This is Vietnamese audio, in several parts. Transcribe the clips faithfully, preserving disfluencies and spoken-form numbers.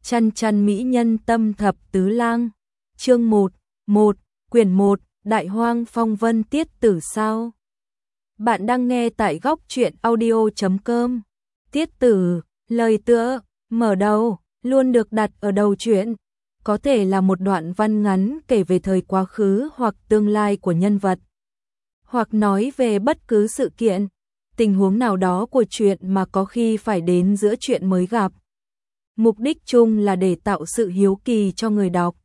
Chăn chăn mỹ nhân tâm thập tứ lang. Chương một, một, quyển một, Đại Hoang Phong Vân tiết tử sao. Bạn đang nghe tại góc truyện audio chấm com. Tiết tử, lời tựa, mở đầu, luôn được đặt ở đầu truyện. Có thể là một đoạn văn ngắn kể về thời quá khứ hoặc tương lai của nhân vật, hoặc nói về bất cứ sự kiện, tình huống nào đó của truyện mà có khi phải đến giữa truyện mới gặp. Mục đích chung là để tạo sự hiếu kỳ cho người đọc.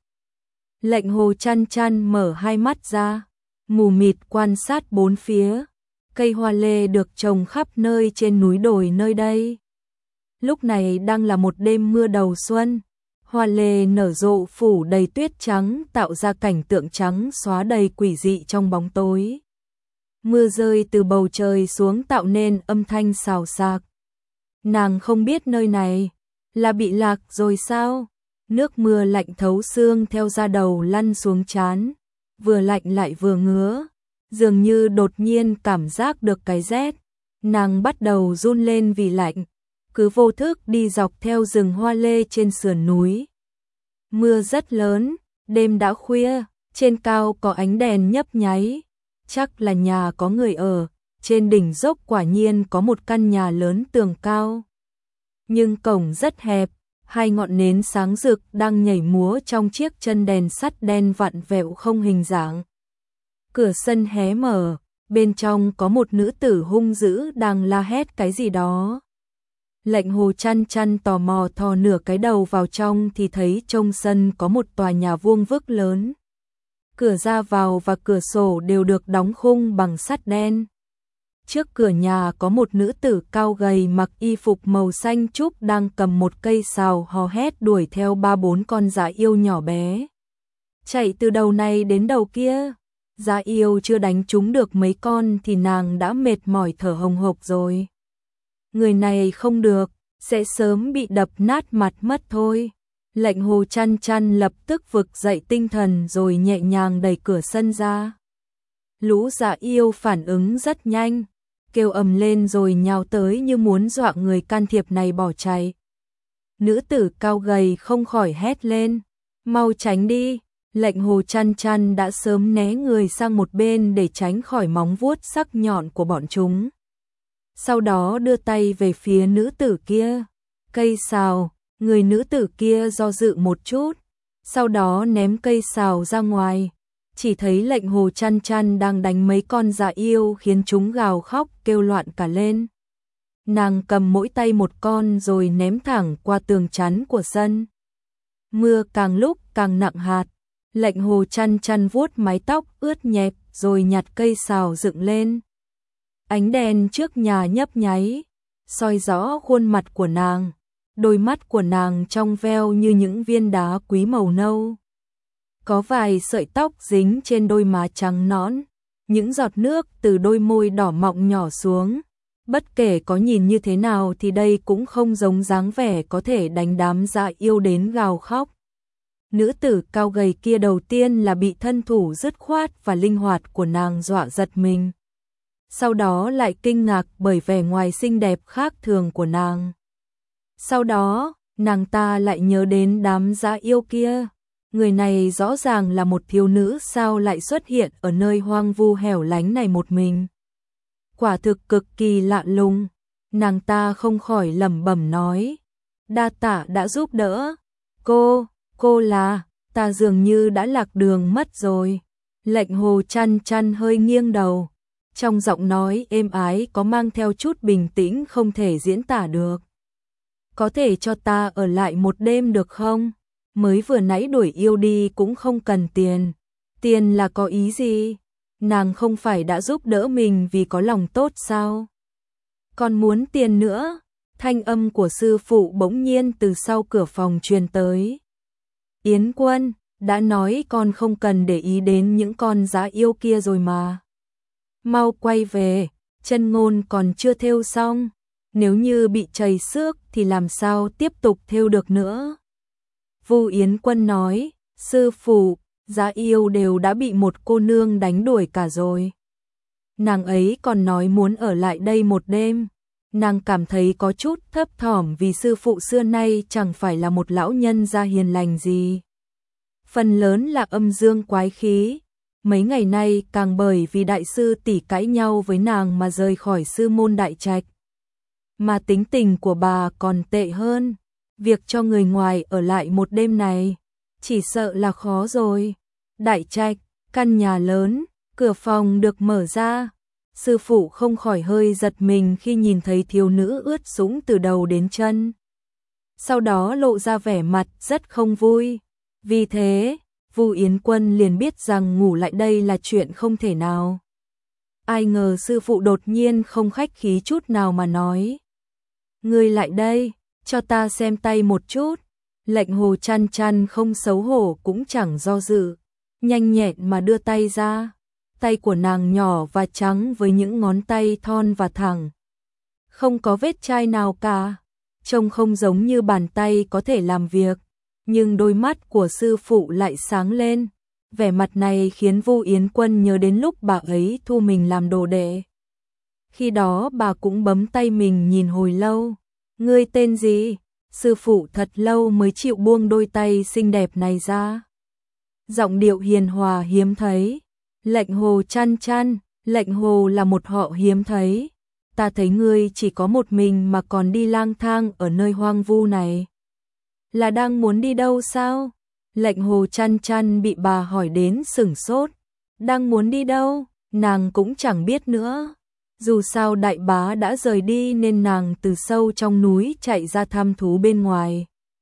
Lệnh Hồ chăn chăn mở hai mắt ra, mù mịt quan sát bốn phía. Cây hoa lê được trồng khắp nơi trên núi đồi nơi đây. Lúc này đang là một đêm mưa đầu xuân. Hoa lê nở rộ phủ đầy tuyết trắng, tạo ra cảnh tượng trắng xóa đầy quỷ dị trong bóng tối. Mưa rơi từ bầu trời xuống tạo nên âm thanh xào xạc. Nàng không biết nơi này là bị lạc rồi sao? Nước mưa lạnh thấu xương theo da đầu lăn xuống trán, vừa lạnh lại vừa ngứa, dường như đột nhiên cảm giác được cái rét. Nàng bắt đầu run lên vì lạnh, cứ vô thức đi dọc theo rừng hoa lê trên sườn núi. Mưa rất lớn, đêm đã khuya, trên cao có ánh đèn nhấp nháy, chắc là nhà có người ở. Trên đỉnh dốc quả nhiên có một căn nhà lớn tường cao, nhưng cổng rất hẹp. Hai ngọn nến sáng rực đang nhảy múa trong chiếc chân đèn sắt đen vặn vẹo không hình dáng. Cửa sân hé mở, bên trong có một nữ tử hung dữ đang la hét cái gì đó. Lệnh Hồ chăn chăn tò mò thò nửa cái đầu vào trong thì thấy trong sân có một tòa nhà vuông vức lớn. Cửa ra vào và cửa sổ đều được đóng khung bằng sắt đen. Trước cửa nhà có một nữ tử cao gầy mặc y phục màu xanh trúc đang cầm một cây sào hò hét đuổi theo ba bốn con dã yêu nhỏ bé. Chạy từ đầu này đến đầu kia, dã yêu chưa đánh trúng được mấy con thì nàng đã mệt mỏi thở hồng hộc rồi. Người này không được, sẽ sớm bị đập nát mặt mất thôi. Lệnh Hồ chăn chăn lập tức vực dậy tinh thần rồi nhẹ nhàng đẩy cửa sân ra. Lũ dã yêu phản ứng rất nhanh, kêu ầm lên rồi nhào tới như muốn dọa người can thiệp này bỏ chạy. Nữ tử cao gầy không khỏi hét lên, mau tránh đi. Lệnh Hồ chăn chăn đã sớm né người sang một bên để tránh khỏi móng vuốt sắc nhọn của bọn chúng. Sau đó đưa tay về phía nữ tử kia. Cây sào, người nữ tử kia do dự một chút, sau đó ném cây sào ra ngoài. Chỉ thấy Lệnh Hồ chăn chăn đang đánh mấy con dã yêu khiến chúng gào khóc kêu loạn cả lên. Nàng cầm mỗi tay một con rồi ném thẳng qua tường chắn của sân. Mưa càng lúc càng nặng hạt. Lệnh Hồ chăn chăn vuốt mái tóc ướt nhẹp rồi nhặt cây sào dựng lên. Ánh đèn trước nhà nhấp nháy, soi rõ khuôn mặt của nàng. Đôi mắt của nàng trong veo như những viên đá quý màu nâu. Có vài sợi tóc dính trên đôi má trắng nõn, những giọt nước từ đôi môi đỏ mọng nhỏ xuống. Bất kể có nhìn như thế nào thì đây cũng không giống dáng vẻ có thể đánh đám dã yêu đến gào khóc. Nữ tử cao gầy kia đầu tiên là bị thân thủ dứt khoát và linh hoạt của nàng dọa giật mình. Sau đó lại kinh ngạc bởi vẻ ngoài xinh đẹp khác thường của nàng. Sau đó, nàng ta lại nhớ đến đám dã yêu kia. Người này rõ ràng là một thiếu nữ sao lại xuất hiện ở nơi hoang vu hẻo lánh này một mình. Quả thực cực kỳ lạ lùng. Nàng ta không khỏi lẩm bẩm nói, đa tạ đã giúp đỡ. Cô, cô là, ta dường như đã lạc đường mất rồi. Lệnh Hồ chăn chăn hơi nghiêng đầu, trong giọng nói êm ái có mang theo chút bình tĩnh không thể diễn tả được. Có thể cho ta ở lại một đêm được không? Mới vừa nãy đuổi yêu đi cũng không cần tiền. Tiền là có ý gì? Nàng không phải đã giúp đỡ mình vì có lòng tốt sao? Còn muốn tiền nữa? Thanh âm của sư phụ bỗng nhiên từ sau cửa phòng truyền tới. Yến Quân, đã nói con không cần để ý đến những con dã yêu kia rồi mà. Mau quay về, chân ngôn còn chưa thêu xong. Nếu như bị trầy xước thì làm sao tiếp tục thêu được nữa? Vu Yến Quân nói, sư phụ, dã yêu đều đã bị một cô nương đánh đuổi cả rồi. Nàng ấy còn nói muốn ở lại đây một đêm. nàng cảm thấy có chút thấp thỏm vì sư phụ xưa nay chẳng phải là một lão nhân gia hiền lành gì. Phần lớn là âm dương quái khí, mấy ngày nay càng bởi vì đại sư tỷ cãi nhau với nàng mà rời khỏi sư môn đại trạch. Mà tính tình của bà còn tệ hơn, việc cho người ngoài ở lại một đêm này, chỉ sợ là khó rồi. Đại trạch, căn nhà lớn, cửa phòng được mở ra. Sư phụ không khỏi hơi giật mình khi nhìn thấy thiếu nữ ướt sũng từ đầu đến chân. Sau đó lộ ra vẻ mặt rất không vui. Vì thế, Vu Yến Quân liền biết rằng ngủ lại đây là chuyện không thể nào. Ai ngờ sư phụ đột nhiên không khách khí chút nào mà nói: "Ngươi lại đây, cho ta xem tay một chút." Lệnh Hồ Chăn Chăn không xấu hổ cũng chẳng do dự, nhanh nhẹn mà đưa tay ra. Tay của nàng nhỏ và trắng với những ngón tay thon và thẳng, không có vết chai nào cả, trông không giống như bàn tay có thể làm việc, nhưng đôi mắt của sư phụ lại sáng lên. Vẻ mặt này khiến Vu Yến Quân nhớ đến lúc bà ấy thu mình làm đồ đệ. Khi đó bà cũng bấm tay mình nhìn hồi lâu. "Ngươi tên gì?" Sư phụ thật lâu mới chịu buông đôi tay xinh đẹp này ra. Giọng điệu hiền hòa hiếm thấy. "Lệnh Hồ Chăn Chăn." Lệnh Hồ là một họ hiếm thấy. "Ta thấy ngươi chỉ có một mình mà còn đi lang thang ở nơi hoang vu này. Là đang muốn đi đâu sao?" Lệnh Hồ Chăn Chăn bị bà hỏi đến sửng sốt. Đang muốn đi đâu, nàng cũng chẳng biết nữa. Dù sao đại bá đã rời đi nên nàng từ sâu trong núi chạy ra thăm thú bên ngoài.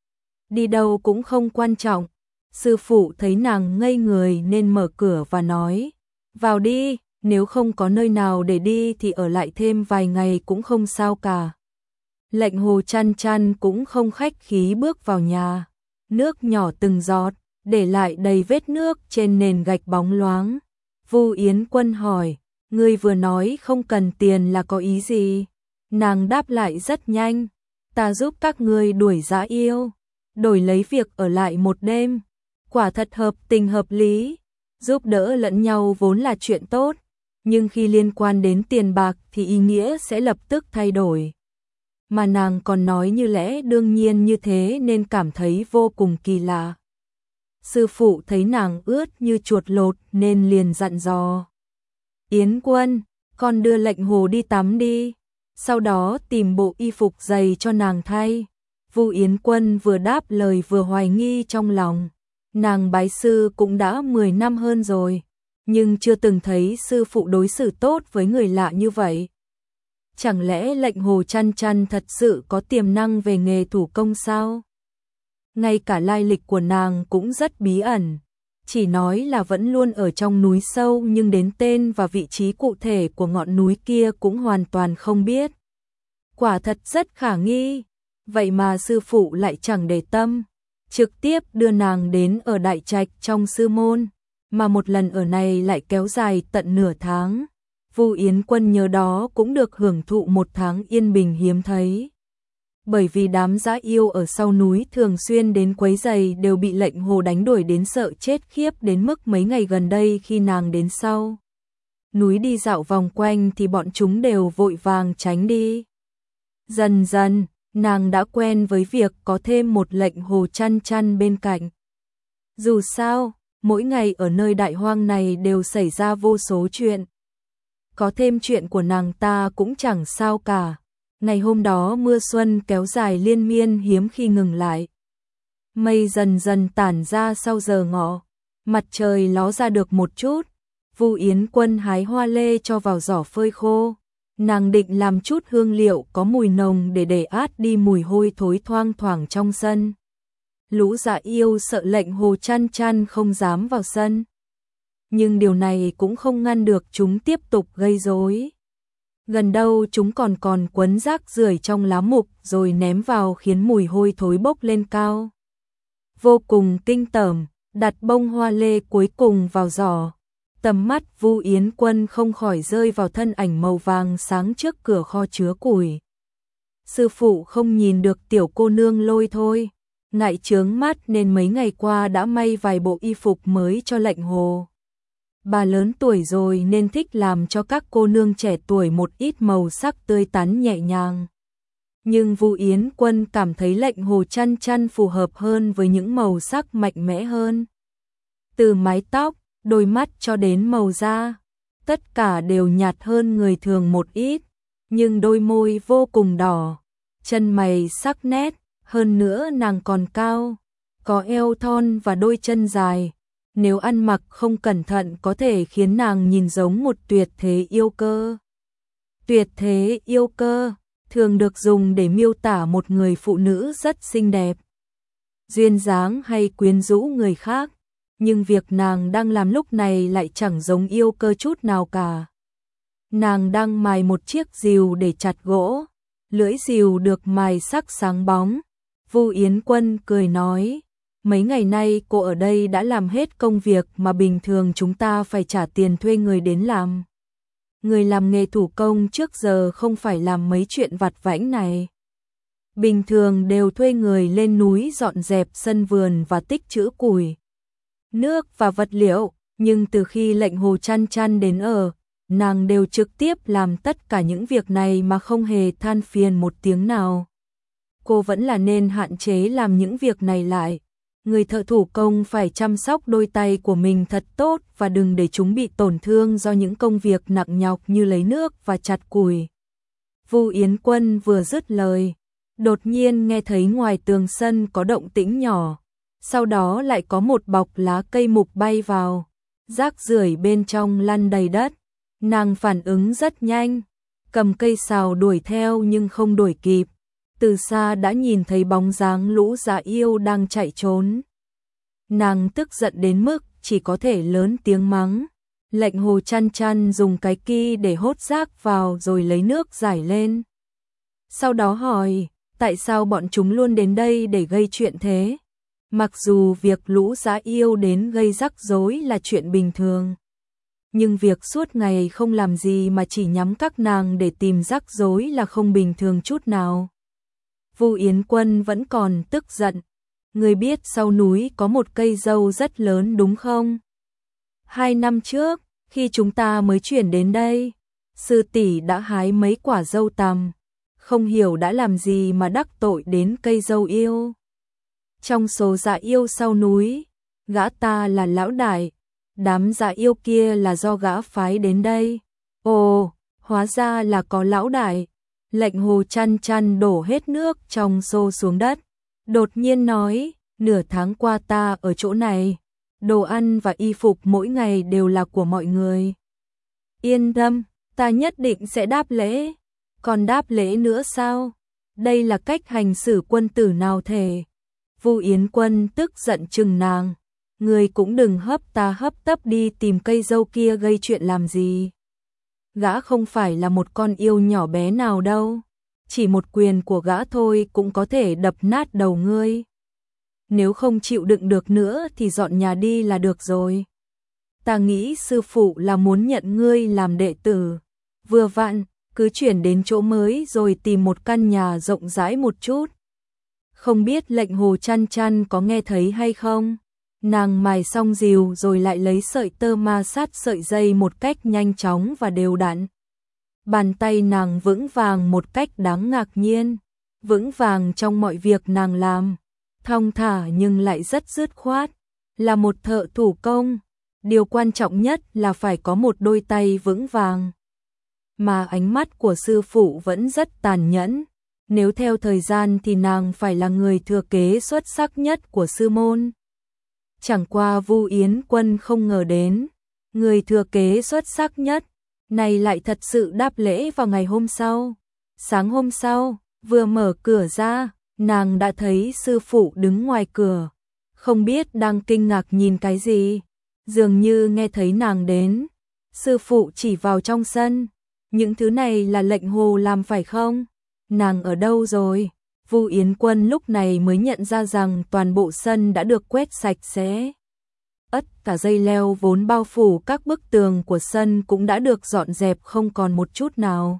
Đi đâu cũng không quan trọng. Sư phụ thấy nàng ngây người nên mở cửa và nói: "Vào đi, nếu không có nơi nào để đi thì ở lại thêm vài ngày cũng không sao cả." Lệnh Hồ Chăn Chăn cũng không khách khí bước vào nhà. Nước nhỏ từng giọt, để lại đầy vết nước trên nền gạch bóng loáng. Vu Yến Quân hỏi: "Ngươi vừa nói không cần tiền là có ý gì?" Nàng đáp lại rất nhanh: "Ta giúp các ngươi đuổi dã yêu, đổi lấy việc ở lại một đêm. Quả thật hợp tình hợp lý, giúp đỡ lẫn nhau vốn là chuyện tốt, nhưng khi liên quan đến tiền bạc thì ý nghĩa sẽ lập tức thay đổi." Mà nàng còn nói như lẽ đương nhiên như thế nên cảm thấy vô cùng kỳ lạ. Sư phụ thấy nàng ướt như chuột lột nên liền dặn dò: "Yến Quân, con đưa Lệnh Hồ đi tắm đi." Sau đó tìm bộ y phục dày cho nàng thay. Vu Yến Quân vừa đáp lời vừa hoài nghi trong lòng. Nàng bái sư cũng đã mười năm hơn rồi, nhưng chưa từng thấy sư phụ đối xử tốt với người lạ như vậy. Chẳng lẽ Lệnh Hồ Chăn Chăn thật sự có tiềm năng về nghề thủ công sao? Ngay cả lai lịch của nàng cũng rất bí ẩn, chỉ nói là vẫn luôn ở trong núi sâu nhưng đến tên và vị trí cụ thể của ngọn núi kia cũng hoàn toàn không biết. Quả thật rất khả nghi, vậy mà sư phụ lại chẳng để tâm, trực tiếp đưa nàng đến ở đại trạch trong sư môn, mà một lần ở này lại kéo dài tận nửa tháng. Vu Yến Quân nhớ đó cũng được hưởng thụ một tháng yên bình hiếm thấy. Bởi vì đám dã yêu ở sau núi thường xuyên đến quấy rầy đều bị Lệnh Hồ đánh đuổi đến sợ chết khiếp, đến mức mấy ngày gần đây khi nàng đến sau núi đi dạo vòng quanh thì bọn chúng đều vội vàng tránh đi. Dần dần, nàng đã quen với việc có thêm một Lệnh Hồ Chăn Chăn bên cạnh. Dù sao, mỗi ngày ở nơi đại hoang này đều xảy ra vô số chuyện. Có thêm chuyện của nàng ta cũng chẳng sao cả. Ngày hôm đó mưa xuân kéo dài liên miên hiếm khi ngừng lại. Mây dần dần tản ra sau giờ ngọ, mặt trời ló ra được một chút. Vu Yến Quân hái hoa lê cho vào giỏ phơi khô. Nàng định làm chút hương liệu có mùi nồng để để át đi mùi hôi thối thoang thoảng trong sân. Lũ dã yêu sợ Lệnh Hồ Chăn Chăn không dám vào sân, nhưng điều này cũng không ngăn được chúng tiếp tục gây rối. Gần đâu chúng còn còn quấn rác rưởi trong lá mục rồi ném vào khiến mùi hôi thối bốc lên cao. Vô cùng kinh tởm, đặt bông hoa lê cuối cùng vào giỏ. Tầm mắt Vu Yến Quân không khỏi rơi vào thân ảnh màu vàng sáng trước cửa kho chứa củi. Sư phụ không nhìn được tiểu cô nương Lôi thôi, ngại chướng mắt nên mấy ngày qua đã may vài bộ y phục mới cho Lệnh Hồ. Bà lớn tuổi rồi nên thích làm cho các cô nương trẻ tuổi một ít màu sắc tươi tắn nhẹ nhàng. Nhưng Vu Yến Quân cảm thấy lệnh Hồ Chăn Chăn phù hợp hơn với những màu sắc mạnh mẽ hơn. Từ mái tóc, đôi mắt cho đến màu da, tất cả đều nhạt hơn người thường một ít, nhưng đôi môi vô cùng đỏ, chân mày sắc nét, hơn nữa nàng còn cao, có eo thon và đôi chân dài. Nếu ăn mặc không cẩn thận có thể khiến nàng nhìn giống một tuyệt thế yêu cơ. Tuyệt thế yêu cơ thường được dùng để miêu tả một người phụ nữ rất xinh đẹp, duyên dáng hay quyến rũ người khác, nhưng việc nàng đang làm lúc này lại chẳng giống yêu cơ chút nào cả. Nàng đang mài một chiếc rìu để chặt gỗ, lưỡi rìu được mài sắc sáng bóng. Vu Yến Quân cười nói, mấy ngày nay cô ở đây đã làm hết công việc mà bình thường chúng ta phải trả tiền thuê người đến làm. Người làm nghề thủ công trước giờ không phải làm mấy chuyện vặt vãnh này. Bình thường đều thuê người lên núi dọn dẹp sân vườn và tích trữ củi, nước và vật liệu, nhưng từ khi lệnh Hồ Chăn Chăn đến ở, nàng đều trực tiếp làm tất cả những việc này mà không hề than phiền một tiếng nào. Cô vẫn là nên hạn chế làm những việc này lại. Người thợ thủ công phải chăm sóc đôi tay của mình thật tốt và đừng để chúng bị tổn thương do những công việc nặng nhọc như lấy nước và chặt củi. Vu Yến Quân vừa dứt lời, đột nhiên nghe thấy ngoài tường sân có động tĩnh nhỏ, sau đó lại có một bọc lá cây mục bay vào, rác rưởi bên trong lăn đầy đất. Nàng phản ứng rất nhanh, cầm cây sào đuổi theo nhưng không đuổi kịp. Từ xa đã nhìn thấy bóng dáng lũ dã yêu đang chạy trốn. Nàng tức giận đến mức chỉ có thể lớn tiếng mắng. Lệnh Hồ Chăn Chăn dùng cái ki để hốt rác vào rồi lấy nước rải lên. Sau đó hỏi, tại sao bọn chúng luôn đến đây để gây chuyện thế? Mặc dù việc lũ dã yêu đến gây rắc rối là chuyện bình thường, nhưng việc suốt ngày không làm gì mà chỉ nhắm các nàng để tìm rắc rối là không bình thường chút nào. Vu Yến Quân vẫn còn tức giận. Người biết sau núi có một cây dâu rất lớn đúng không? Hai năm trước, khi chúng ta mới chuyển đến đây, sư tỷ đã hái mấy quả dâu tằm, không hiểu đã làm gì mà đắc tội đến cây dâu yêu. Trong số dã yêu sau núi, gã ta là lão đại, đám dã yêu kia là do gã phái đến đây. Ồ, hóa ra là có lão đại. Lệnh Hồ Chăn Chăn đổ hết nước trong xô xuống đất, đột nhiên nói, nửa tháng qua ta ở chỗ này, đồ ăn và y phục mỗi ngày đều là của mọi người. Yên tâm, ta nhất định sẽ đáp lễ. Còn đáp lễ nữa sao? Đây là cách hành xử quân tử nào thể? Vu Yến Quân tức giận trừng nàng, người cũng đừng hấp ta hấp tấp đi tìm cây dâu kia gây chuyện làm gì. Gã không phải là một con yêu nhỏ bé nào đâu, chỉ một quyền của gã thôi cũng có thể đập nát đầu ngươi. Nếu không chịu đựng được nữa thì dọn nhà đi là được rồi. Ta nghĩ sư phụ là muốn nhận ngươi làm đệ tử, vừa vặn, cứ chuyển đến chỗ mới rồi tìm một căn nhà rộng rãi một chút. Không biết lệnh Hồ Chăn Chăn có nghe thấy hay không? Nàng mài xong rìu rồi lại lấy sợi tơ ma sát sợi dây một cách nhanh chóng và đều đặn. Bàn tay nàng vững vàng một cách đáng ngạc nhiên, vững vàng trong mọi việc nàng làm, thong thả nhưng lại rất dứt khoát. Là một thợ thủ công, điều quan trọng nhất là phải có một đôi tay vững vàng. Mà ánh mắt của sư phụ vẫn rất tàn nhẫn. Nếu theo thời gian thì nàng phải là người thừa kế xuất sắc nhất của sư môn. Chẳng qua Vu Yến Quân không ngờ đến, người thừa kế xuất sắc nhất này lại thật sự đáp lễ vào ngày hôm sau. Sáng hôm sau, vừa mở cửa ra, nàng đã thấy sư phụ đứng ngoài cửa, không biết đang kinh ngạc nhìn cái gì, dường như nghe thấy nàng đến. Sư phụ chỉ vào trong sân, những thứ này là lệnh Hồ làm phải không? Nàng ở đâu rồi? Vu Yến Quân lúc này mới nhận ra rằng toàn bộ sân đã được quét sạch sẽ. Ất cả dây leo vốn bao phủ các bức tường của sân cũng đã được dọn dẹp không còn một chút nào.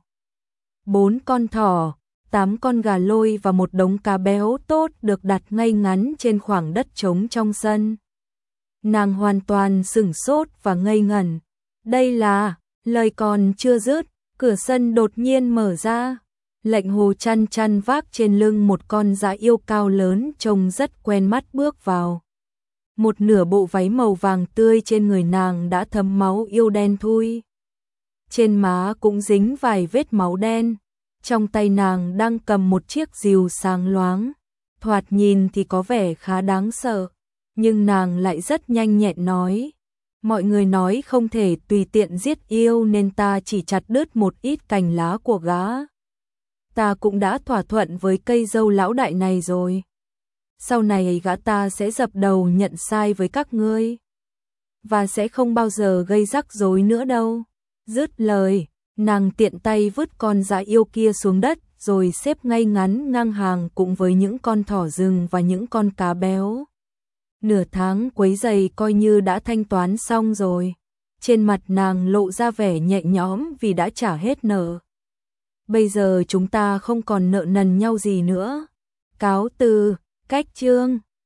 Bốn con thỏ, tám con gà lôi và một đống cá béo tốt được đặt ngay ngắn trên khoảng đất trống trong sân. Nàng hoàn toàn sửng sốt và ngây ngẩn. Đây là, lời còn chưa dứt, cửa sân đột nhiên mở ra. Lệnh Hồ chăn chăn vác trên lưng một con dã yêu cao lớn trông rất quen mắt bước vào. Một nửa bộ váy màu vàng tươi trên người nàng đã thấm máu yêu đen thui. Trên má cũng dính vài vết máu đen. Trong tay nàng đang cầm một chiếc rìu sáng loáng. Thoạt nhìn thì có vẻ khá đáng sợ. Nhưng nàng lại rất nhanh nhẹn nói. Mọi người nói không thể tùy tiện giết yêu nên ta chỉ chặt đứt một ít cành lá của gã. Ta cũng đã thỏa thuận với cây dâu lão đại này rồi. Sau này gã ta sẽ dập đầu nhận sai với các ngươi. Và sẽ không bao giờ gây rắc rối nữa đâu. Dứt lời, nàng tiện tay vứt con dã yêu kia xuống đất rồi xếp ngay ngắn ngang hàng cùng với những con thỏ rừng và những con cá béo. Nửa tháng quấy giày coi như đã thanh toán xong rồi. Trên mặt nàng lộ ra vẻ nhẹ nhõm vì đã trả hết nợ. Bây giờ chúng ta không còn nợ nần nhau gì nữa. Cáo từ, cách chương.